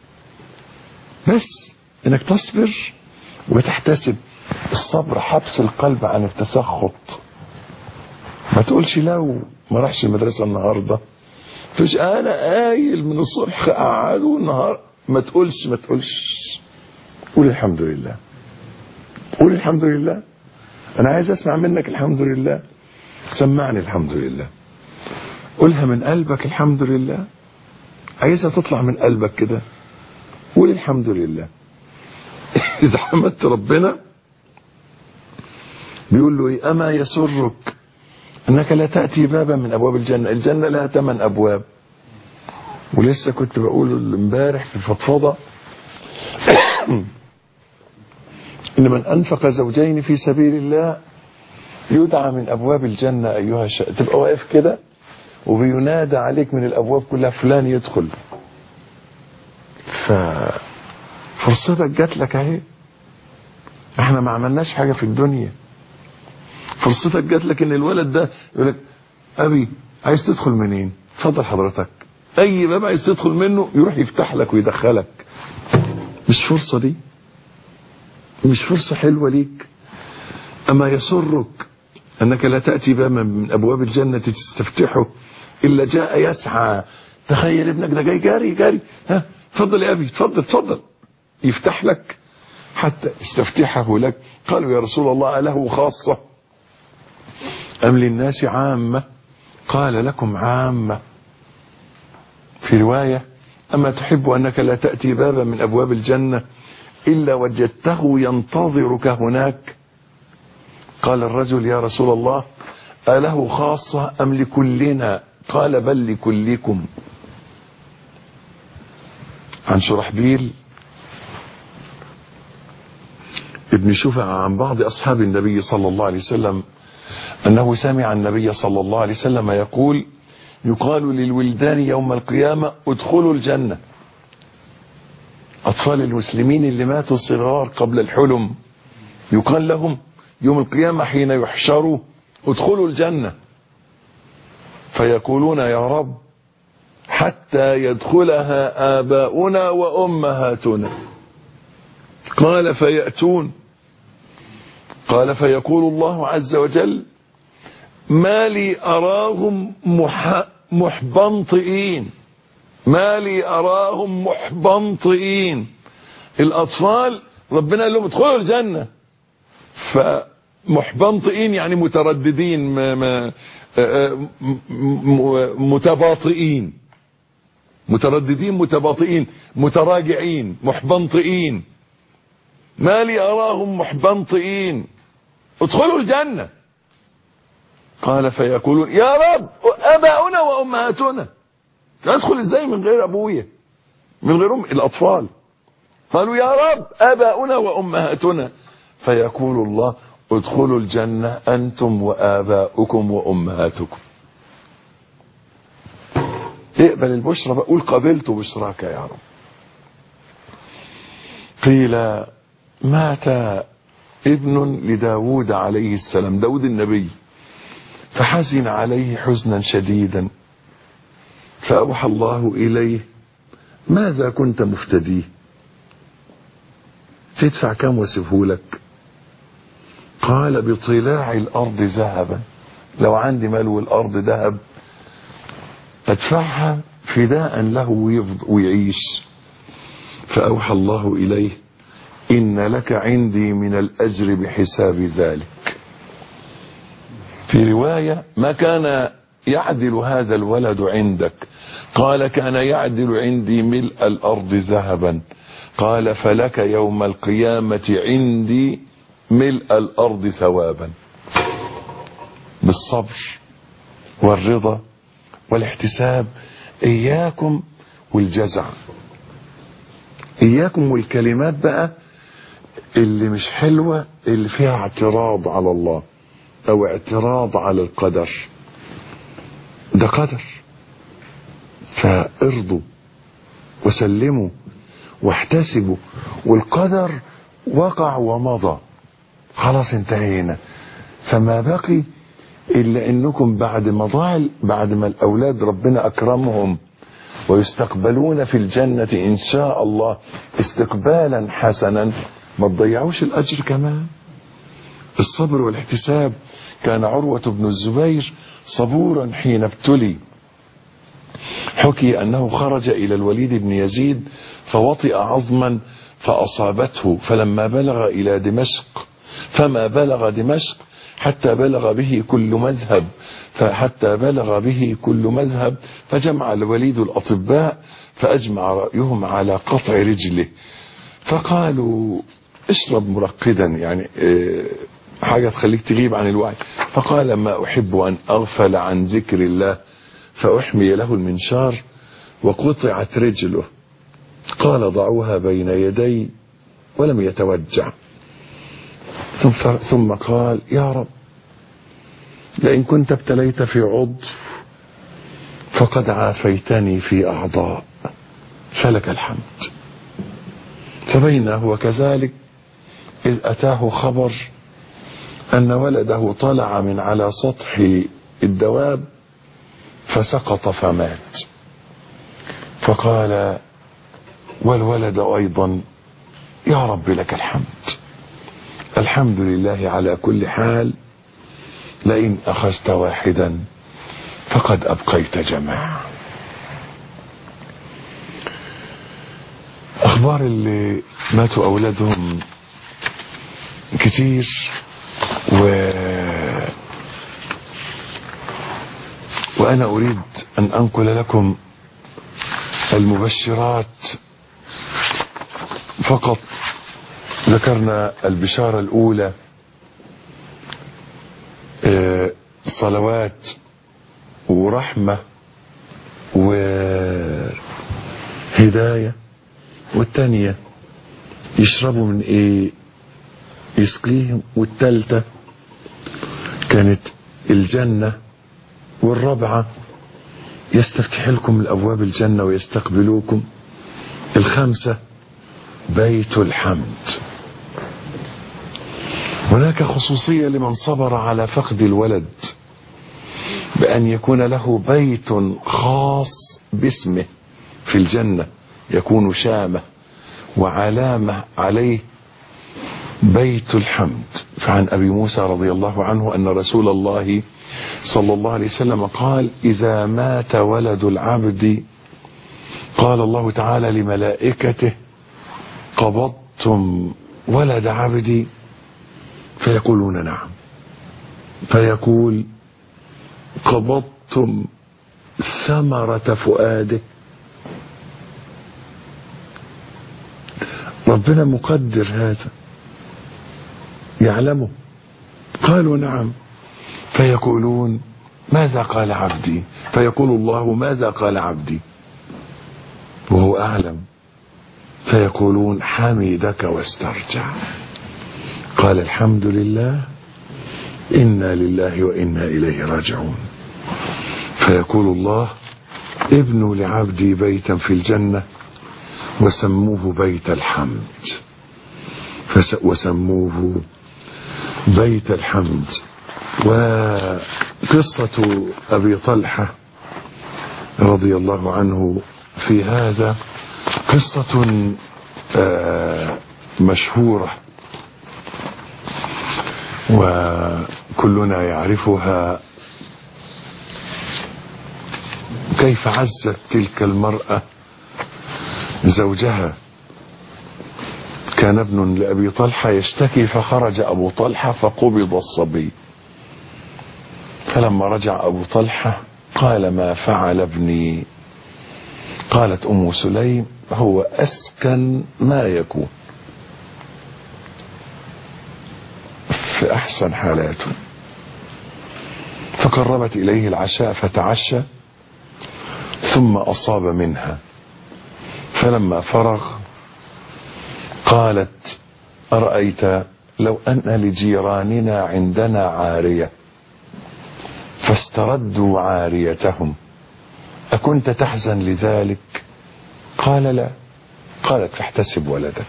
بس انك تصبر وتحتسب. الصبر حبس القلب عن التسخط. ما تقولش لو ما راحش المدرسة النهاردة، تقولش انا قايل من الصبح قعدوا النهار. ما تقولش قول الحمد لله، قول الحمد لله. انا عايز اسمع منك الحمد لله، سمعني الحمد لله، قولها من قلبك الحمد لله. عايزها تطلع من قلبك كده، قول الحمد لله. اذا حمدت ربنا بيقول له ايه؟ اما يسرك انك لا تأتي بابا من ابواب الجنة. الجنة لها 8 ابواب. ولسه كنت بقول امبارح في الفضفضة إن من أنفق زوجين في سبيل الله يدعى من أبواب الجنة أيها الشاب. تبقى واقف كده وبينادى عليك من الأبواب كلها فلان يدخل. ففرصتك جات لك اهي. احنا ما عملناش حاجة في الدنيا. فرصتك جات لك ان الولد ده يقول لك أبي عايز تدخل منين؟ اتفضل حضرتك. أي باب عايز تدخل منه يروح يفتح لك ويدخلك. مش فرصة دي؟ مش فرصة حلوة ليك؟ أما يسرك أنك لا تأتي بابا من أبواب الجنة تستفتحه إلا جاء يسعى. تخيل ابنك ده جاي جاري ها تفضل يا أبي تفضل يفتح لك حتى استفتحه لك. قالوا يا رسول الله أله خاصة أم للناس عامة؟ قال لكم عامة. في رواية أما تحب أنك لا تأتي بابا من أبواب الجنة إلا وجدته ينتظرك هناك؟ قال الرجل يا رسول الله أله خاصة أم لكلنا؟ قال بل لكلكم. عن شرحبيل ابن شفع عن بعض أصحاب النبي صلى الله عليه وسلم أنه سمع النبي صلى الله عليه وسلم يقول يقال للولدان يوم القيامة ادخلوا الجنة. أطفال المسلمين اللي ماتوا صغار قبل الحلم يقال لهم يوم القيامة حين يحشروا ادخلوا الجنة، فيقولون يا رب حتى يدخلها آباؤنا وأمهاتنا. قال فيأتون. قال فيقول الله عز وجل ما لي أراهم محبنطئين. ما لي أراهم محبنطئين. الأطفال ربنا قال لهم ادخلوا الجنة، فمحبنطئين يعني مترددين متباطئين. مترددين متباطئين متراجعين محبنطئين. ما لي أراهم محبنطئين ادخلوا الجنة. قال فيقولون يا رب أباؤنا وأمهاتنا. أدخل إزاي من غير أبويا من غير الأطفال؟ قالوا يا رب أباؤنا وأمهاتنا. فيقول الله ادخلوا الجنة أنتم وآباؤكم وأمهاتكم. اقبل البشرى، بقول قبلت بشراك يا رب. قيل مات ابن لداود عليه السلام، داود النبي، فحزن عليه حزنا شديدا، فأوحى الله إليه ماذا كنت مفتديه؟ تدفع كم وسيبهولك؟ قال بطلاع الأرض ذهبا. لو عندي مال والأرض ذهب أدفعها فداء له ويعيش. فأوحى الله إليه إن لك عندي من الأجر بحساب ذلك. في رواية ما كان يعدل هذا الولد عندك؟ قال كان يعدل عندي ملء الأرض ذهبا. قال فلك يوم القيامة عندي ملء الأرض ثوابا. بالصبر والرضا والاحتساب. إياكم والجزع، إياكم والكلمات بقى اللي مش حلوة، اللي فيها اعتراض على الله أو اعتراض على القدر. ده قدر، فارضوا وسلموا واحتسبوا، والقدر وقع ومضى، خلاص انتهينا. فما بقي إلا أنكم بعد ما الأولاد ربنا أكرمهم ويستقبلون في الجنة إن شاء الله استقبالا حسنا، ما تضيعوش الأجر كمان. الصبر والاحتساب. كان عروة بن الزبير صبورا حين ابتلي. حكي أنه خرج إلى الوليد بن يزيد فوطئ عظما فأصابته، فلما بلغ إلى دمشق فما بلغ دمشق حتى بلغ به كل مذهب فجمع الوليد الأطباء فأجمع رأيهم على قطع رجله، فقالوا اشرب مرقدا، يعني حاجة تخليك تغيب عن الوعي. فقال ما أحب أن أغفل عن ذكر الله، فأحمي له المنشار وقطعت رجله. قال ضعوها بين يدي ولم يتوجع. ثم قال: يا رب، لئن كنت ابتليت في عضو فقد عافيتني في أعضاء، فلك الحمد. فبينما هو كذلك إذ أتاه خبر أن ولده طلع من على سطح الدواب فسقط فمات. فقال والولد أيضا: يا رب لك الحمد، الحمد لله على كل حال، لئن أخذت واحدا فقد أبقيت جماعة. أخبار اللي ماتوا أولادهم كتير، وأنا أريد أن أنقل لكم المبشرات فقط. ذكرنا البشارة الأولى صلوات ورحمة وهداية، والثانية يشربوا من ايه يسقيهم، والثالثة كانت الجنة، والرابعة يستفتح لكم الأبواب الجنة ويستقبلوكم، الخامسة بيت الحمد. هناك خصوصية لمن صبر على فقد الولد بأن يكون له بيت خاص باسمه في الجنة، يكون شامة وعلامة عليه، بيت الحمد. فعن أبي موسى رضي الله عنه أن رسول الله صلى الله عليه وسلم قال: إذا مات ولد العبد قال الله تعالى لملائكته: قبضتم ولد عبدي؟ فيقولون نعم. فيقول: قبضتم ثمرة فؤاده؟ ربنا مقدر هذا، يعلمه. قالوا نعم. فيقولون: ماذا قال عبدي؟ فيقول الله: ماذا قال عبدي؟ وهو أعلم. فيقولون: حمدك واسترجع. قال: الحمد لله، إنا لله وإنا إليه راجعون. فيقول الله: ابنوا لعبدي بيتا في الجنة وسموه بيت الحمد، وسموه بيت الحمد. وقصة أبي طلحة رضي الله عنه في هذا قصة مشهورة وكلنا يعرفها، كيف عزت تلك المرأة زوجها. كان ابن لأبي طلحة يشتكي، فخرج أبو طلحة فقبض الصبي. فلما رجع أبو طلحة قال: ما فعل ابني؟ قالت أم سليم: هو أسكن ما يكون، في أحسن حالاته. فقربت إليه العشاء فتعشى، ثم أصاب منها. فلما فرغ قالت: أرأيت لو أن لجيراننا عندنا عارية فاستردوا عاريتهم أكنت تحزن لذلك؟ قال: لا. قالت: فاحتسب ولدك.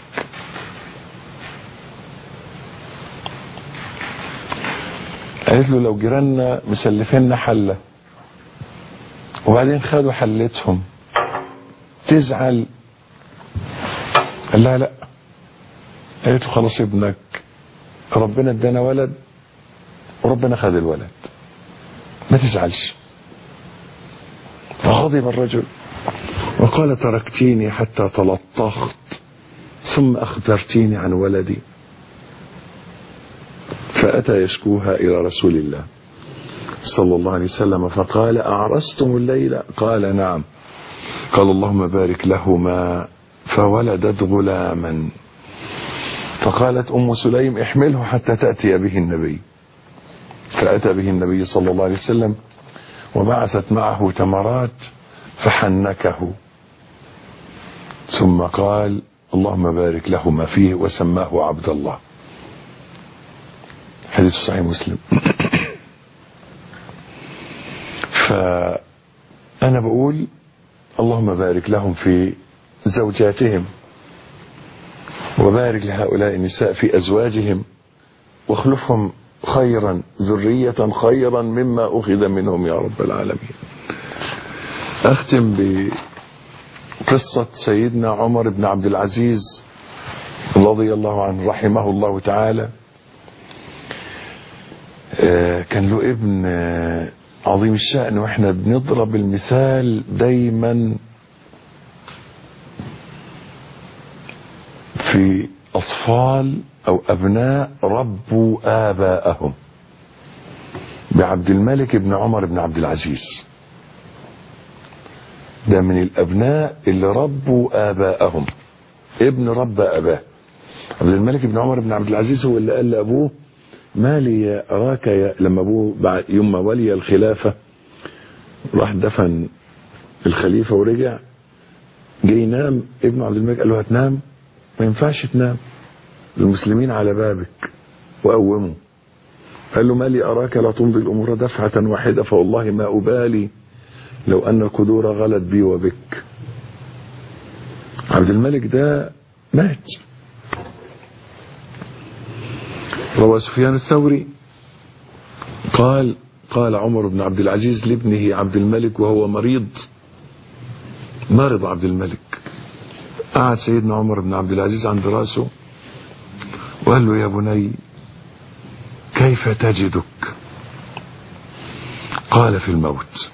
قالت له: لو جيراننا مسلفين حلة وبعدين خدوا حلتهم تزعل؟ قال لها: لا. قالت له: خلاص، ابنك ربنا ادانا ولد وربنا خد الولد، ما تزعلش. فغضب الرجل وقال: تركتيني حتى تلطخت ثم أخبرتيني عن ولدي. فأتى يشكوها إلى رسول الله صلى الله عليه وسلم فقال: أعرستم الليلة؟ قال: نعم. قال: اللهم بارك لهما. فولدت غلاما. فقالت أم سليم: احمله حتى تأتي به النبي. فأتى به النبي صلى الله عليه وسلم وبعثت معه تمرات فحنكه، ثم قال: اللهم بارك له ما فيه، وسماه عبد الله. حديث صحيح مسلم. فأنا بقول اللهم بارك لهم في زوجاتهم، وبارك لهؤلاء النساء في أزواجهم، واخلفهم خيرا، ذرية خيرا مما أخذ منهم يا رب العالمين. أختم بقصة سيدنا عمر بن عبد العزيز رضي الله عنه رحمه الله تعالى. كان له ابن عظيم الشأن، واحنا بنضرب المثال دايما في أطفال أو أبناء ربوا آباءهم، بعبد الملك بن عمر بن عبد العزيز. ده من الأبناء اللي ربوا آباءهم، ابن رب أباه. عبد الملك بن عمر بن عبد العزيز هو اللي قال لأبوه ما لي أراك لما أبوه بعد يوم ما ولي الخلافة راح دفن الخليفة ورجع جاي ينام، ابن عبد الملك قال له هتنام؟ ما ينفعش تنام، المسلمين على بابك، وقومه. قال له ما لي أراك لا تمضي الأمور دفعة واحدة، فوالله ما أبالي لو أن القدور غلت بي وبك. عبد الملك ده مات. روى سفيان الثوري قال عمر بن عبد العزيز لابنه عبد الملك وهو مريض عبد الملك، قعد سيدنا عمر بن عبد العزيز عند راسه وقال له يا بني كيف تجدك؟ قال في الموت.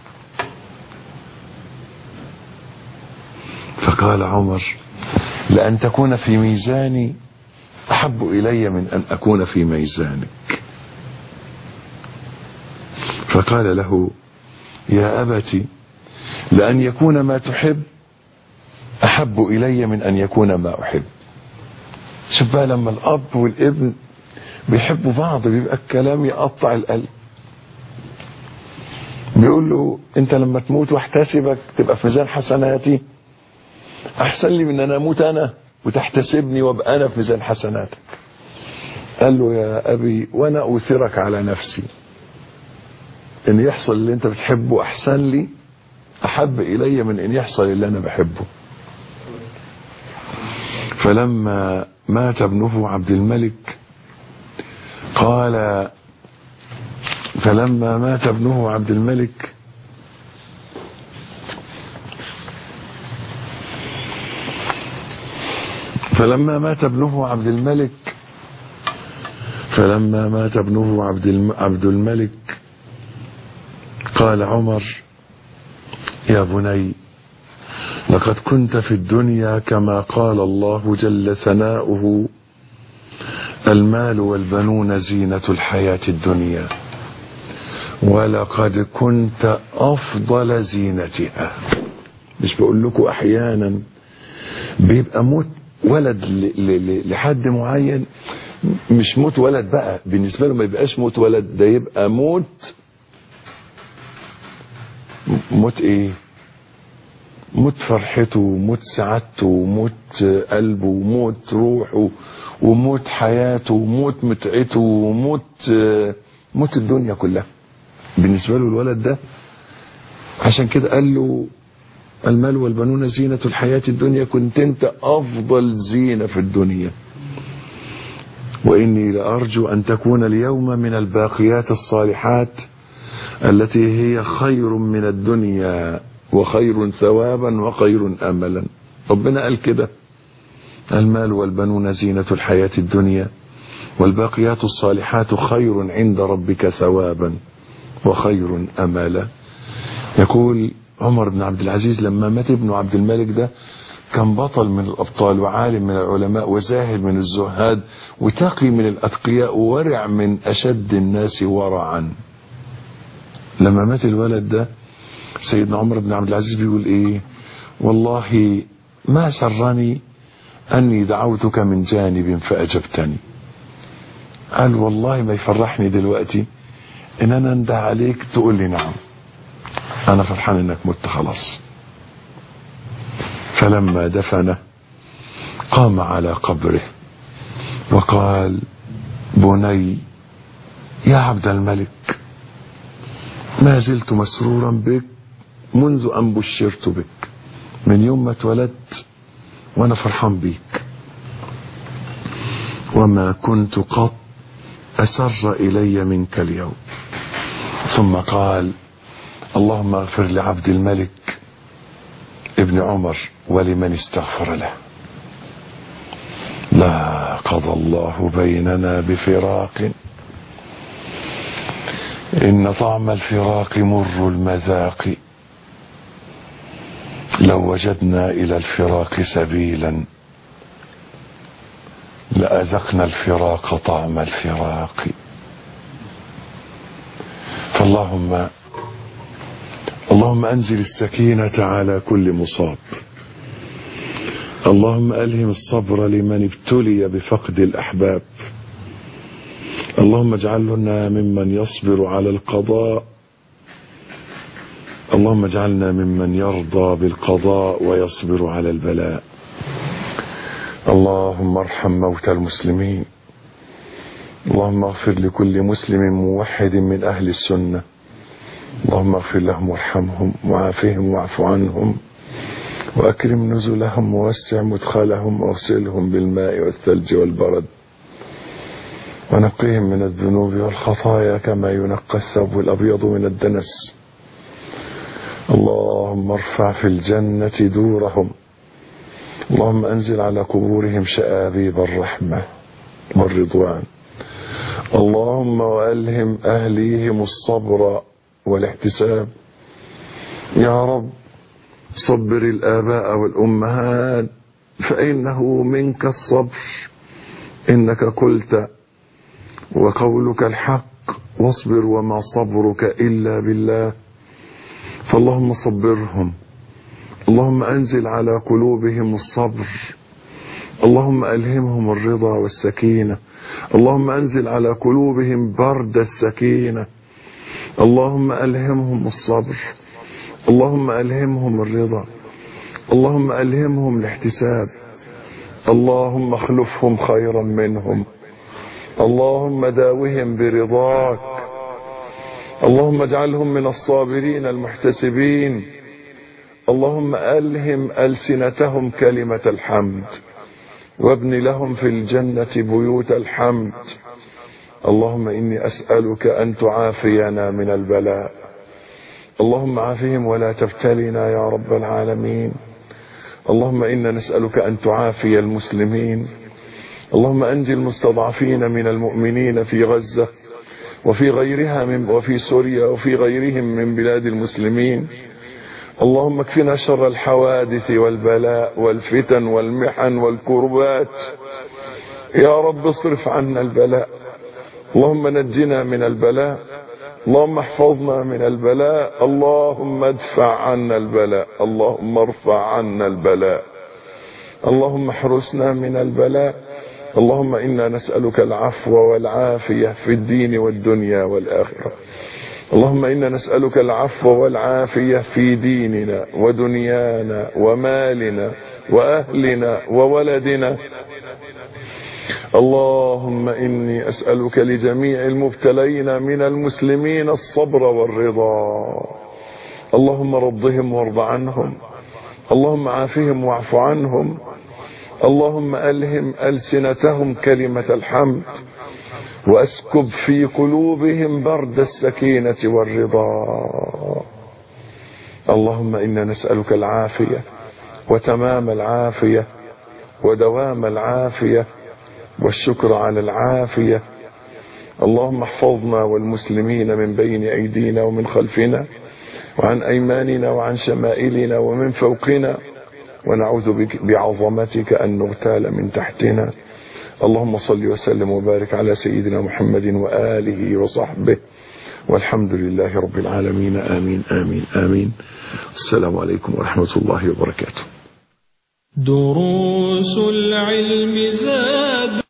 فقال عمر لأن تكون في ميزاني أحب إلي من أن أكون في ميزانك. فقال له يا أبتي لأن يكون ما تحب أحب إلي من أن يكون ما أحب. شوف بقى لما الأب والابن بيحبوا بعض بيبقى الكلام يقطع القلب. بيقول له أنت لما تموت واحتسبك تبقى في ميزان حسناتي أحسن لي من أن أموت أنا وتحتسبني وابقى أنا في ميزان حسناتك. قال له يا أبي وأنا أوثرك على نفسي، إن يحصل اللي أنت بتحبه أحسن لي، أحب إلي من إن يحصل اللي أنا بحبه. فلما مات ابنه عبد الملك قال فلما مات ابنه عبد الملك فلما مات ابنه عبد الملك قال عمر يا بني لقد كنت في الدنيا كما قال الله جل ثناؤه المال والبنون زينة الحياة الدنيا ولقد كنت أفضل زينتها. مش بقول لكم أحيانا بيبقى موت ولد لحد معين، مش موت ولد بقى بالنسبة له ما يبقاش موت ولد، ده يبقى موت ايه؟ موت فرحته وموت سعادته وموت قلبه وموت روحه وموت حياته وموت متعته وموت الدنيا كلها بالنسبة له الولد ده. عشان كده قال له المال والبنون زينة الحياة الدنيا، كنت انت افضل زينة في الدنيا، واني لارجو ان تكون اليوم من الباقيات الصالحات التي هي خير من الدنيا وخير ثوابا وخير املا. ربنا قال كده المال والبنون زينة الحياة الدنيا والباقيات الصالحات خير عند ربك ثوابا وخير املا. يقول عمر بن عبد العزيز لما مات ابنه عبد الملك ده كان بطل من الأبطال وعالم من العلماء وزاهد من الزهاد وتقي من الأتقياء وورع من أشد الناس ورعا. لما مات الولد ده سيدنا عمر بن عبد العزيز بيقول ايه؟ والله ما سرني أني دعوتك من جانب فأجبتني. قال والله ما يفرحني دلوقتي إن أنا انده عليك تقول لي نعم، أنا فرحان إنك مت خلاص. فلما دفنه قام على قبره وقال: بني يا عبد الملك، ما زلت مسرورا بك منذ أن بشرت بك، من يوم ما اتولدت وأنا فرحان بيك، وما كنت قط أسر إلي منك اليوم. ثم قال: اللهم اغفر لعبد الملك ابن عمر ولمن استغفر له. لا قضى الله بيننا بفراق، إن طعم الفراق مر المذاق، لو وجدنا إلى الفراق سبيلا لأذقنا الفراق طعم الفراق. فاللهم أنزل السكينة على كل مصاب، اللهم ألهم الصبر لمن ابتلي بفقد الأحباب، اللهم اجعلنا ممن يصبر على القضاء، اللهم اجعلنا ممن يرضى بالقضاء ويصبر على البلاء. اللهم ارحم موتى المسلمين، اللهم اغفر لكل مسلم موحد من أهل السنة، اللهم اغفر لهم وارحمهم وعافهم واعف عنهم وأكرم نزلهم ووسع مدخلهم واغسلهم بالماء والثلج والبرد ونقهم من الذنوب والخطايا كما ينقى الثوب الأبيض من الدنس. اللهم ارفع في الجنة دورهم، اللهم أنزل على قبورهم شآبيب الرحمة والرضوان، اللهم وألهم أهليهم الصبر والاحتساب. يا رب صبر الآباء والأمهات فإنه منك الصبر، إنك قلت وقولك الحق واصبر وما صبرك إلا بالله. فاللهم صبرهم، اللهم أنزل على قلوبهم الصبر، اللهم ألهمهم الرضا والسكينة، اللهم أنزل على قلوبهم برد السكينة، اللهم ألهمهم الصبر، اللهم ألهمهم الرضا، اللهم ألهمهم الاحتساب، اللهم اخلفهم خيرا منهم، اللهم داوهم برضاك، اللهم اجعلهم من الصابرين المحتسبين، اللهم ألهم ألسنتهم كلمة الحمد وابن لهم في الجنة بيوت الحمد. اللهم إني أسألك أن تعافينا من البلاء، اللهم عافهم ولا تبتلنا يا رب العالمين. اللهم إنا نسألك أن تعافي المسلمين، اللهم أنجي المستضعفين من المؤمنين في غزة وفي غيرها وفي سوريا وفي غيرهم من بلاد المسلمين. اللهم اكفنا شر الحوادث والبلاء والفتن والمحن والكربات، يا رب اصرف عنا البلاء، اللهم نجنا من البلاء، اللهم احفظنا من البلاء، اللهم ادفع عنا البلاء، اللهم ارفع عنا البلاء، اللهم احرسنا من البلاء. اللهم إنا نسألك العفو والعافية في الدين والدنيا والآخرة، اللهم إنا نسألك العفو والعافية في ديننا ودنيانا ومالنا وأهلنا وولدنا. اللهم إني أسألك لجميع المبتلين من المسلمين الصبر والرضا، اللهم رضهم وارض عنهم، اللهم عافهم واعف عنهم، اللهم ألهم ألسنتهم كلمة الحمد وأسكب في قلوبهم برد السكينة والرضا. اللهم إنا نسألك العافية وتمام العافية ودوام العافية والشكر على العافية. اللهم احفظنا والمسلمين من بين أيدينا ومن خلفنا وعن أيماننا وعن شمائلنا ومن فوقنا، ونعوذ بك بعظمتك أن نغتال من تحتنا. اللهم صل وسلم وبارك على سيدنا محمد وآله وصحبه، والحمد لله رب العالمين. آمين آمين آمين. السلام عليكم ورحمة الله وبركاته. دروس العلم زاد